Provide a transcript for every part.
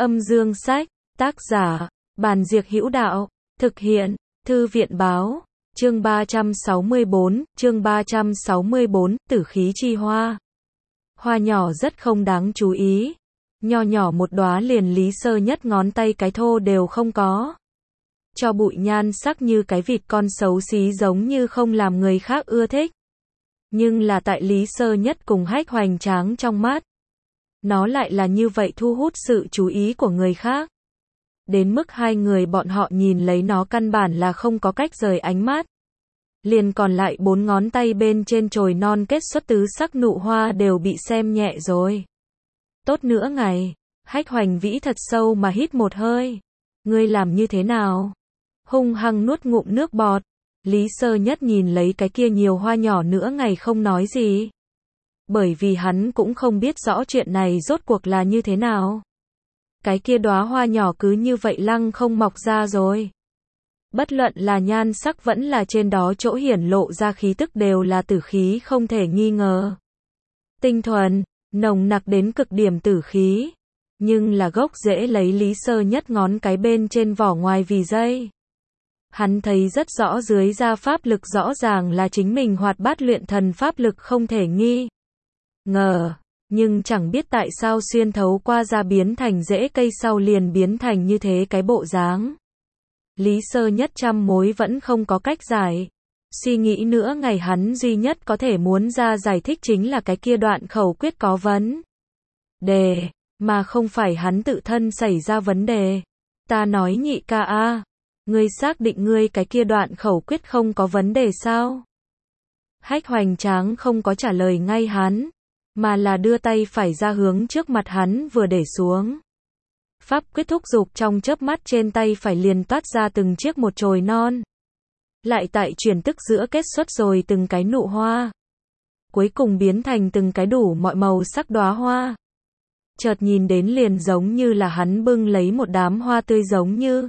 Âm dương sách, tác giả, Bàn Diệc Hữu Đạo, thực hiện, Thư viện báo, chương 364, tử khí chi hoa. Hoa nhỏ rất không đáng chú ý. Nho nhỏ một đóa liền Lý Sơ Nhất ngón tay cái thô đều không có. Cho bụi nhan sắc như cái vịt con xấu xí giống như không làm người khác ưa thích. Nhưng là tại Lý Sơ Nhất cùng Hách hoành tráng trong mắt. Nó lại là như vậy thu hút sự chú ý của người khác. Đến mức hai người bọn họ nhìn lấy nó căn bản là không có cách rời ánh mắt. Liền còn lại 4 ngón tay bên trên chồi non kết xuất tứ sắc nụ hoa đều bị xem nhẹ rồi. Tốt nữa ngày, Hách hoành vĩ thật sâu mà hít một hơi. Ngươi làm như thế nào? Hung hăng nuốt ngụm nước bọt. Lý Sơ Nhất nhìn lấy cái kia nhiều hoa nhỏ nữa ngày không nói gì. Bởi vì hắn cũng không biết rõ chuyện này rốt cuộc là như thế nào. Cái kia đóa hoa nhỏ cứ như vậy lăng không mọc ra rồi. Bất luận là nhan sắc vẫn là trên đó chỗ hiển lộ ra khí tức đều là tử khí không thể nghi ngờ. Tinh thuần, nồng nặc đến cực điểm tử khí. Nhưng là gốc rễ lấy Lý Sơ Nhất ngón cái bên trên vỏ ngoài vì dây. Hắn thấy rất rõ dưới da pháp lực rõ ràng là chính mình hoạt bát luyện thần pháp lực không thể nghi ngờ. Nhưng chẳng biết tại sao xuyên thấu qua da biến thành rễ cây sau liền biến thành như thế cái bộ dáng. Lý Sơ Nhất trăm mối vẫn không có cách giải. Suy nghĩ nữa ngày hắn duy nhất có thể muốn ra giải thích chính là cái kia đoạn khẩu quyết có vấn đề, mà không phải hắn tự thân xảy ra vấn đề. Ta nói nhị ca a, ngươi xác định ngươi cái kia đoạn khẩu quyết không có vấn đề sao? Hách hoành tráng không có trả lời ngay hắn, mà là đưa tay phải ra hướng trước mặt hắn vừa để xuống. Pháp quyết thúc dục trong chớp mắt trên tay phải liền toát ra từng chiếc một chồi non. Lại tại chuyển tức giữa kết xuất rồi từng cái nụ hoa. Cuối cùng biến thành từng cái đủ mọi màu sắc đóa hoa. Chợt nhìn đến liền giống như là hắn bưng lấy một đám hoa tươi giống như.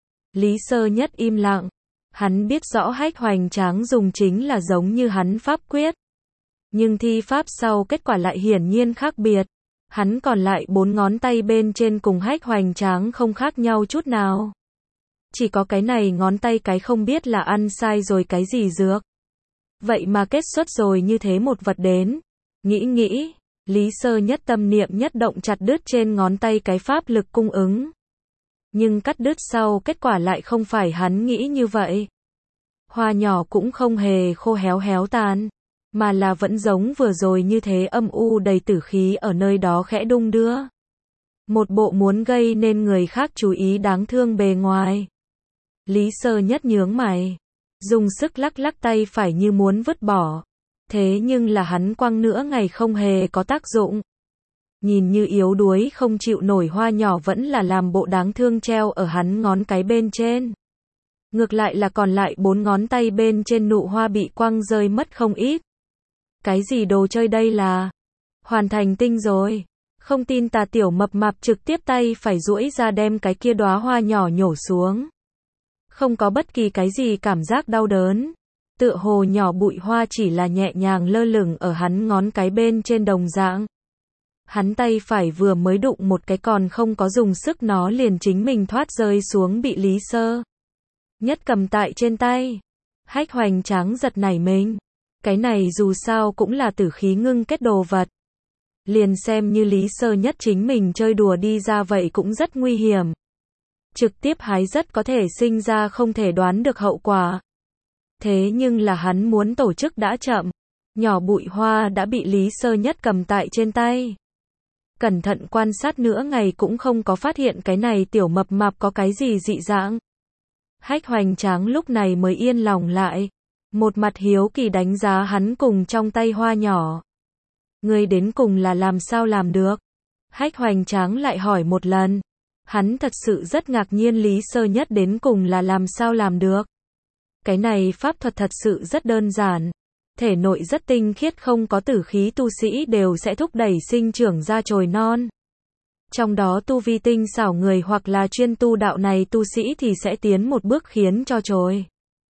Lý Sơ Nhất im lặng. Hắn biết rõ Hách hoành tráng dùng chính là giống như hắn pháp quyết. Nhưng thi pháp sau kết quả lại hiển nhiên khác biệt. Hắn còn lại 4 ngón tay bên trên cùng Hách hoành tráng không khác nhau chút nào. Chỉ có cái này ngón tay cái không biết là ăn sai rồi cái gì dược. Vậy mà kết xuất rồi như thế một vật đến. Nghĩ, Lý Sơ Nhất tâm niệm nhất động chặt đứt trên ngón tay cái pháp lực cung ứng. Nhưng cắt đứt sau kết quả lại không phải hắn nghĩ như vậy. Hoa nhỏ cũng không hề khô héo tàn. Mà là vẫn giống vừa rồi như thế âm u đầy tử khí ở nơi đó khẽ đung đưa. Một bộ muốn gây nên người khác chú ý đáng thương bề ngoài. Lý Sơ Nhất nhướng mày. Dùng sức lắc tay phải như muốn vứt bỏ. Thế nhưng là hắn quăng nữa ngày không hề có tác dụng. Nhìn như yếu đuối không chịu nổi hoa nhỏ vẫn là làm bộ đáng thương treo ở hắn ngón cái bên trên. Ngược lại là còn lại 4 ngón tay bên trên nụ hoa bị quăng rơi mất không ít. Cái gì đồ chơi đây là? Hoàn thành tinh rồi. Không tin ta tiểu mập mạp trực tiếp tay phải duỗi ra đem cái kia đóa hoa nhỏ nhổ xuống. Không có bất kỳ cái gì cảm giác đau đớn. Tựa hồ nhỏ bụi hoa chỉ là nhẹ nhàng lơ lửng ở hắn ngón cái bên trên đồng dạng. Hắn tay phải vừa mới đụng một cái còn không có dùng sức nó liền chính mình thoát rơi xuống bị Lý Sơ Nhất cầm tại trên tay. Hách hoành tráng giật nảy mình. Cái này dù sao cũng là tử khí ngưng kết đồ vật. Liền xem như Lý Sơ Nhất chính mình chơi đùa đi ra vậy cũng rất nguy hiểm. Trực tiếp hái rất có thể sinh ra không thể đoán được hậu quả. Thế nhưng là hắn muốn tổ chức đã chậm. Nhỏ bụi hoa đã bị Lý Sơ Nhất cầm tại trên tay. Cẩn thận quan sát nữa ngày cũng không có phát hiện cái này tiểu mập mạp có cái gì dị dạng. Hách hoành tráng lúc này mới yên lòng lại. Một mặt hiếu kỳ đánh giá hắn cùng trong tay hoa nhỏ. Ngươi đến cùng là làm sao làm được? Hách hoành tráng lại hỏi một lần. Hắn thật sự rất ngạc nhiên Lý Sơ Nhất đến cùng là làm sao làm được. Cái này pháp thuật thật sự rất đơn giản. Thể nội rất tinh khiết không có tử khí tu sĩ đều sẽ thúc đẩy sinh trưởng ra chồi non. Trong đó tu vi tinh xảo người hoặc là chuyên tu đạo này tu sĩ thì sẽ tiến một bước khiến cho chồi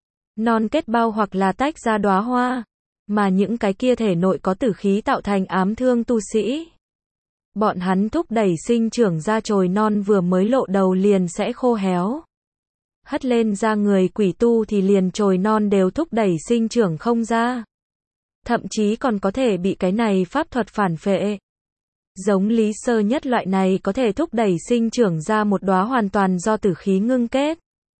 non kết bao hoặc là tách ra đóa hoa. Mà những cái kia thể nội có tử khí tạo thành ám thương tu sĩ Bọn hắn thúc đẩy sinh trưởng ra chồi non vừa mới lộ đầu liền sẽ khô héo. Hất lên ra người quỷ tu thì liền chồi non đều thúc đẩy sinh trưởng không ra. Thậm chí còn có thể bị cái này pháp thuật phản phệ. Giống Lý Sơ Nhất loại này có thể thúc đẩy sinh trưởng ra một đóa hoàn toàn do tử khí ngưng kết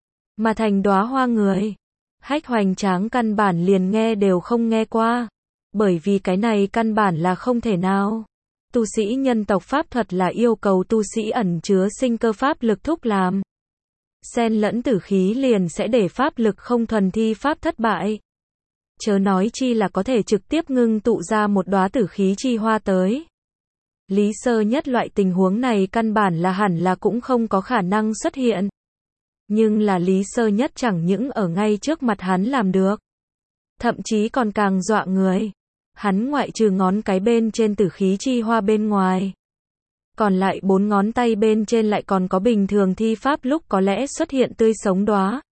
mà thành đóa hoa người. Hách Hoành Tráng căn bản liền nghe đều không nghe qua, bởi vì cái này căn bản là không thể nào. Tu sĩ nhân tộc pháp thuật là yêu cầu tu sĩ ẩn chứa sinh cơ pháp lực thúc làm. Xen lẫn tử khí liền sẽ để pháp lực không thuần thi pháp thất bại. Chớ nói chi là có thể trực tiếp ngưng tụ ra một đóa tử khí chi hoa tới. Lý Sơ Nhất loại tình huống này căn bản là hẳn là cũng không có khả năng xuất hiện. Nhưng là Lý Sơ Nhất chẳng những ở ngay trước mặt hắn làm được. Thậm chí còn càng dọa người. Hắn ngoại trừ ngón cái bên trên tử khí chi hoa bên ngoài. Còn lại 4 ngón tay bên trên lại còn có bình thường thi pháp lúc có lẽ xuất hiện tươi sống đóa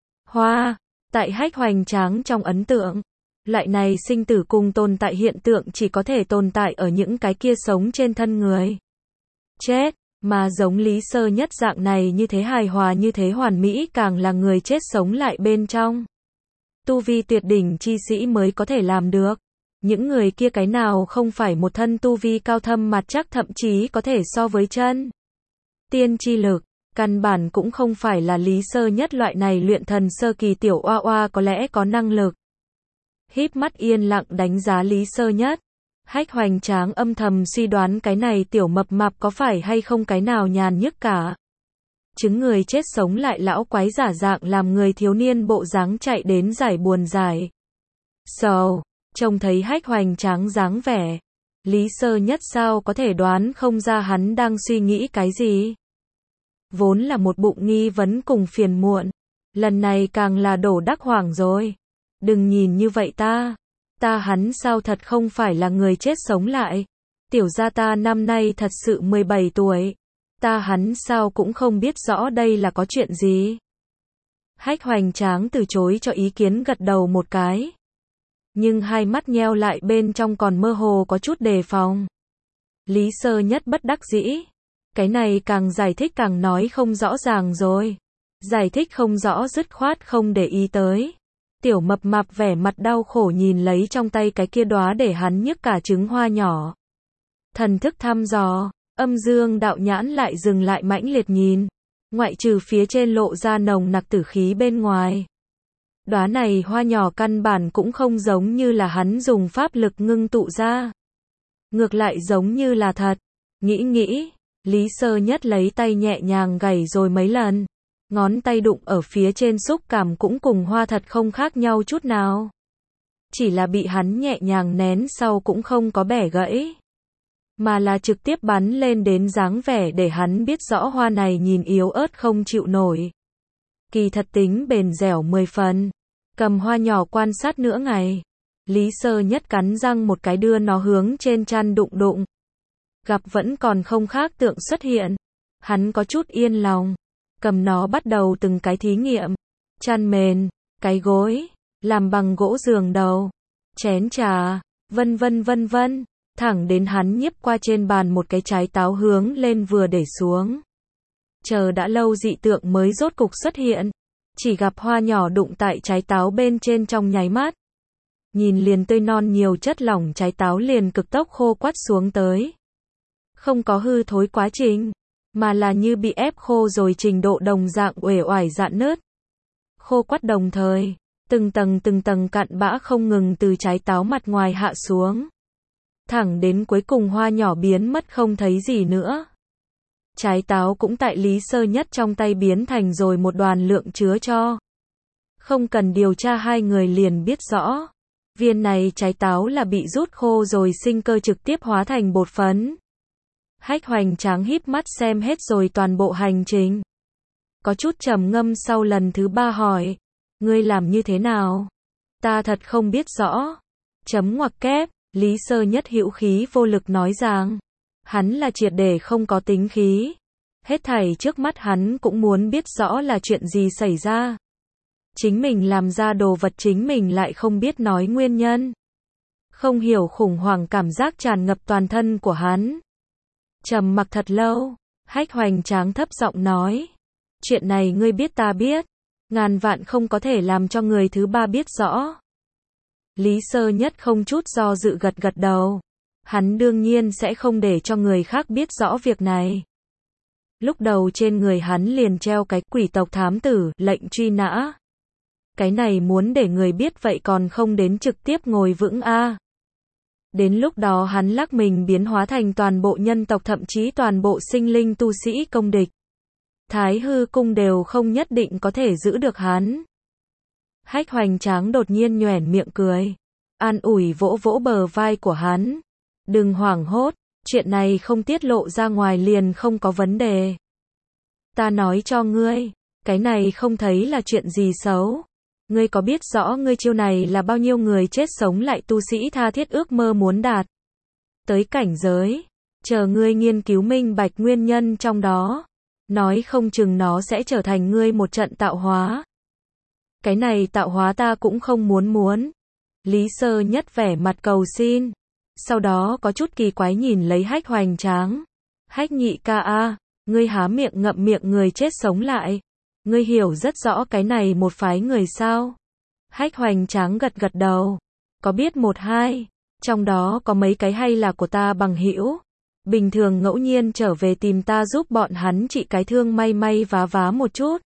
hoa. Tại Hách Hoành Tráng trong ấn tượng, loại này sinh tử cùng tồn tại hiện tượng chỉ có thể tồn tại ở những cái kia sống trên thân người chết, mà giống Lý Sơ Nhất dạng này như thế hài hòa như thế hoàn mỹ càng là người chết sống lại bên trong. Tu vi tuyệt đỉnh chi sĩ mới có thể làm được. Những người kia cái nào không phải một thân tu vi cao thâm mặt chắc thậm chí có thể so với chân tiên chi lực, căn bản cũng không phải là Lý Sơ Nhất loại này luyện thần sơ kỳ tiểu oa oa có lẽ có năng lực. Híp mắt yên lặng đánh giá Lý Sơ Nhất, Hách Hoành Tráng âm thầm suy đoán cái này tiểu mập mạp có phải hay không cái nào nhàn nhức cả. Chứng người chết sống lại lão quái giả dạng làm người thiếu niên bộ dáng chạy đến giải buồn giải sầu. Trông thấy Hách Hoành Tráng dáng vẻ, Lý Sơ Nhất sao có thể đoán không ra hắn đang suy nghĩ cái gì. Vốn là một bụng nghi vấn cùng phiền muộn, lần này càng là đổ đắc hoảng rồi. Đừng nhìn như vậy ta hắn sao thật không phải là người chết sống lại. Tiểu gia ta năm nay thật sự 17 tuổi, ta hắn sao cũng không biết rõ đây là có chuyện gì. Hách Hoành Tráng từ chối cho ý kiến gật đầu một cái. Nhưng hai mắt nheo lại bên trong còn mơ hồ có chút đề phòng. Lý Sơ Nhất bất đắc dĩ. Cái này càng giải thích càng nói không rõ ràng rồi. Giải thích không rõ dứt khoát không để ý tới. Tiểu mập mạp vẻ mặt đau khổ nhìn lấy trong tay cái kia đóa để hắn nhức cả trứng hoa nhỏ. Thần thức thăm dò, âm dương đạo nhãn lại dừng lại mãnh liệt nhìn. Ngoại trừ phía trên lộ ra nồng nặc tử khí bên ngoài. Đóa này hoa nhỏ căn bản cũng không giống như là hắn dùng pháp lực ngưng tụ ra. Ngược lại giống như là thật. Nghĩ, Lý Sơ Nhất lấy tay nhẹ nhàng gảy rồi mấy lần. Ngón tay đụng ở phía trên xúc cảm cũng cùng hoa thật không khác nhau chút nào. Chỉ là bị hắn nhẹ nhàng nén sau cũng không có bẻ gãy. Mà là trực tiếp bắn lên đến dáng vẻ để hắn biết rõ hoa này nhìn yếu ớt không chịu nổi. Kỳ thật tính bền dẻo 10 phần. Cầm hoa nhỏ quan sát nửa ngày. Lý Sơ Nhất cắn răng một cái đưa nó hướng trên chăn đụng. Gặp vẫn còn không khác tượng xuất hiện. Hắn có chút yên lòng. Cầm nó bắt đầu từng cái thí nghiệm. Chăn mền, cái gối, làm bằng gỗ giường đầu, chén trà, vân vân. Thẳng đến hắn nhấp qua trên bàn một cái trái táo hướng lên vừa để xuống. Chờ đã lâu dị tượng mới rốt cục xuất hiện. Chỉ gặp hoa nhỏ đụng tại trái táo bên trên trong nháy mắt. Nhìn liền tươi non nhiều chất lỏng trái táo liền cực tốc khô quắt xuống tới. Không có hư thối quá trình, mà là như bị ép khô rồi trình độ đồng dạng uể oải rạn nứt. Khô quắt đồng thời, từng tầng cặn bã không ngừng từ trái táo mặt ngoài hạ xuống. Thẳng đến cuối cùng hoa nhỏ biến mất không thấy gì nữa. Trái táo cũng tại Lý Sơ Nhất trong tay biến thành rồi một đoàn lượng chứa cho. Không cần điều tra hai người liền biết rõ. Viên này trái táo là bị rút khô rồi sinh cơ trực tiếp hóa thành bột phấn. Hách Hoành Tráng híp mắt xem hết rồi toàn bộ hành trình. Có chút trầm ngâm sau lần thứ 3 hỏi. Ngươi làm như thế nào? Ta thật không biết rõ. Chấm ngoặc kép, Lý Sơ Nhất hữu khí vô lực nói rằng. Hắn là triệt để không có tính khí. Hết thảy trước mắt hắn cũng muốn biết rõ là chuyện gì xảy ra. Chính mình làm ra đồ vật chính mình lại không biết nói nguyên nhân. Không hiểu khủng hoảng cảm giác tràn ngập toàn thân của hắn. Trầm mặc thật lâu, Hách Hoành Tráng thấp giọng nói. Chuyện này ngươi biết ta biết, ngàn vạn không có thể làm cho người thứ ba biết rõ. Lý Sơ Nhất không chút do dự gật gật đầu. Hắn đương nhiên sẽ không để cho người khác biết rõ việc này. Lúc đầu trên người hắn liền treo cái quỷ tộc thám tử, lệnh truy nã. Cái này muốn để người biết vậy còn không đến trực tiếp ngồi vững a. Đến lúc đó hắn lắc mình biến hóa thành toàn bộ nhân tộc thậm chí toàn bộ sinh linh tu sĩ công địch. Thái hư cung đều không nhất định có thể giữ được hắn. Hách Hoành Tráng đột nhiên nhoẻn miệng cười. An ủi vỗ vỗ bờ vai của hắn. Đừng hoảng hốt, chuyện này không tiết lộ ra ngoài liền không có vấn đề. Ta nói cho ngươi, cái này không thấy là chuyện gì xấu. Ngươi có biết rõ ngươi chiêu này là bao nhiêu người chết sống lại tu sĩ tha thiết ước mơ muốn đạt tới cảnh giới, chờ ngươi nghiên cứu minh bạch nguyên nhân trong đó, nói không chừng nó sẽ trở thành ngươi một trận tạo hóa. Cái này tạo hóa ta cũng không muốn. Lý Sơ Nhất vẻ mặt cầu xin, sau đó có chút kỳ quái nhìn lấy Hách Hoành Tráng. Hách nhị ca a, ngươi há miệng ngậm miệng người chết sống lại. Ngươi hiểu rất rõ cái này một phái người sao? Hách Hoành Tráng gật gật đầu. Có biết một hai, trong đó có mấy cái hay là của ta bằng hữu. Bình thường ngẫu nhiên trở về tìm ta giúp bọn hắn trị cái thương may may vá vá một chút.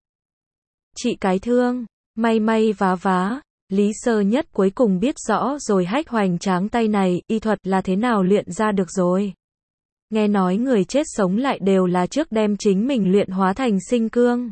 Trị cái thương, may may vá vá. Lý Sơ Nhất cuối cùng biết rõ rồi Hách Hoành Tráng tay này, y thuật là thế nào luyện ra được rồi. Nghe nói người chết sống lại đều là trước đem chính mình luyện hóa thành sinh cương.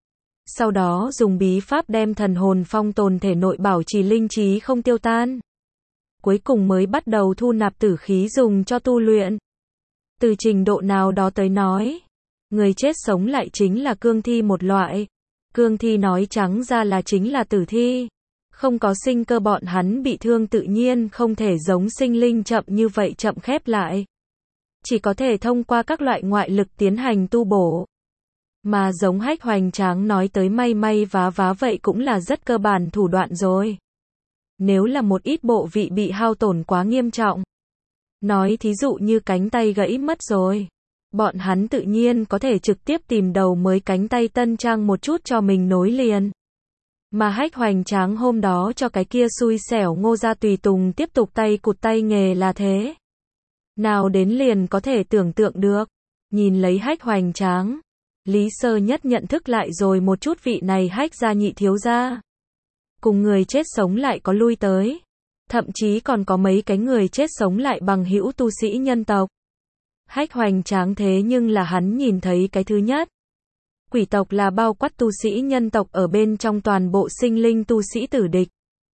Sau đó dùng bí pháp đem thần hồn phong tồn thể nội bảo trì linh trí không tiêu tan. Cuối cùng mới bắt đầu thu nạp tử khí dùng cho tu luyện. Từ trình độ nào đó tới nói, người chết sống lại chính là cương thi một loại. Cương thi nói trắng ra là chính là tử thi. Không có sinh cơ bọn hắn bị thương tự nhiên không thể giống sinh linh chậm như vậy chậm khép lại. Chỉ có thể thông qua các loại ngoại lực tiến hành tu bổ. Mà giống Hách Hoành Tráng nói tới may may vá vá vậy cũng là rất cơ bản thủ đoạn rồi. Nếu là một ít bộ vị bị hao tổn quá nghiêm trọng, nói thí dụ như cánh tay gãy mất rồi, bọn hắn tự nhiên có thể trực tiếp tìm đầu mới cánh tay tân trang một chút cho mình nối liền. Mà Hách Hoành Tráng hôm đó cho cái kia xui xẻo Ngô gia tùy tùng tiếp tục tay cụt tay nghề là thế. Nào đến liền có thể tưởng tượng được. Nhìn lấy Hách Hoành Tráng, Lý Sơ Nhất nhận thức lại rồi một chút vị này Hách gia nhị thiếu gia. Cùng người chết sống lại có lui tới. Thậm chí còn có mấy cái người chết sống lại bằng hữu tu sĩ nhân tộc. Hách Hoành Tráng thế nhưng là hắn nhìn thấy cái thứ nhất. Quỷ tộc là bao quát tu sĩ nhân tộc ở bên trong toàn bộ sinh linh tu sĩ tử địch.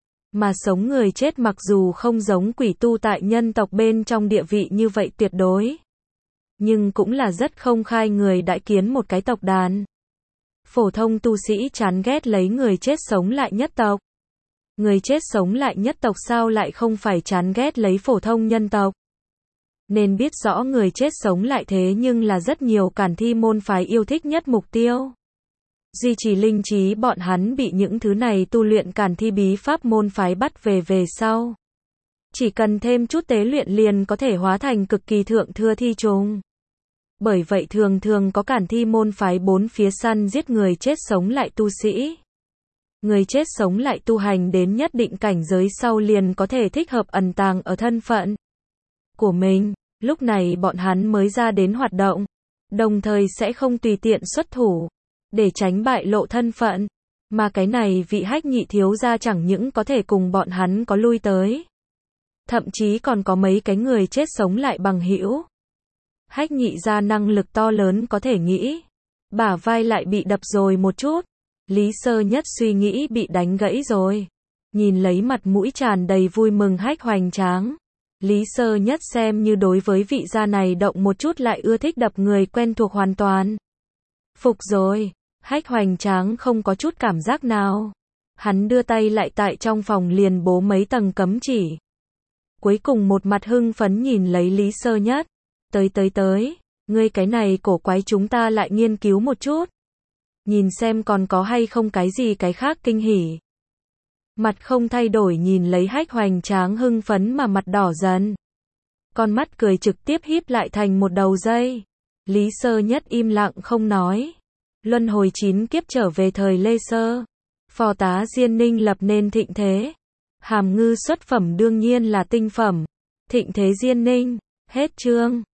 Mà sống người chết mặc dù không giống quỷ tu tại nhân tộc bên trong địa vị như vậy tuyệt đối. Nhưng cũng là rất không khai người đại kiến một cái tộc đàn. Phổ thông tu sĩ chán ghét lấy người chết sống lại nhất tộc. Người chết sống lại nhất tộc sao lại không phải chán ghét lấy phổ thông nhân tộc. Nên biết rõ người chết sống lại thế nhưng là rất nhiều cản thi môn phái yêu thích nhất mục tiêu. Duy trì linh trí bọn hắn bị những thứ này tu luyện cản thi bí pháp môn phái bắt về sau. Chỉ cần thêm chút tế luyện liền có thể hóa thành cực kỳ thượng thừa thi trùng. Bởi vậy thường thường có cản thi môn phái bốn phía săn giết người chết sống lại tu sĩ. Người chết sống lại tu hành đến nhất định cảnh giới sau liền có thể thích hợp ẩn tàng ở thân phận của mình. Lúc này bọn hắn mới ra đến hoạt động, đồng thời sẽ không tùy tiện xuất thủ, để tránh bại lộ thân phận. Mà cái này vị Hách nhị thiếu gia chẳng những có thể cùng bọn hắn có lui tới, thậm chí còn có mấy cái người chết sống lại bằng hữu. Hách nhị gia năng lực to lớn có thể nghĩ. Bả vai lại bị đập rồi một chút. Lý Sơ Nhất suy nghĩ bị đánh gãy rồi. Nhìn lấy mặt mũi tràn đầy vui mừng Hách Hoành Tráng. Lý Sơ Nhất xem như đối với vị gia này động một chút lại ưa thích đập người quen thuộc hoàn toàn. Phục rồi. Hách Hoành Tráng không có chút cảm giác nào. Hắn đưa tay lại tại trong phòng liền bố mấy tầng cấm chỉ. Cuối cùng một mặt hưng phấn nhìn lấy Lý Sơ Nhất. Tới, ngươi cái này cổ quái chúng ta lại nghiên cứu một chút. Nhìn xem còn có hay không cái gì cái khác kinh hỉ. Mặt không thay đổi nhìn lấy Hách Hoành Tráng hưng phấn mà mặt đỏ dần. Con mắt cười trực tiếp híp lại thành một đầu dây. Lý Sơ Nhất im lặng không nói. Luân hồi 9 kiếp trở về thời Lê Sơ. Phò tá Diên Ninh lập nên thịnh thế. Hàm Ngư xuất phẩm đương nhiên là tinh phẩm. Thịnh thế Diên Ninh. Hết chương.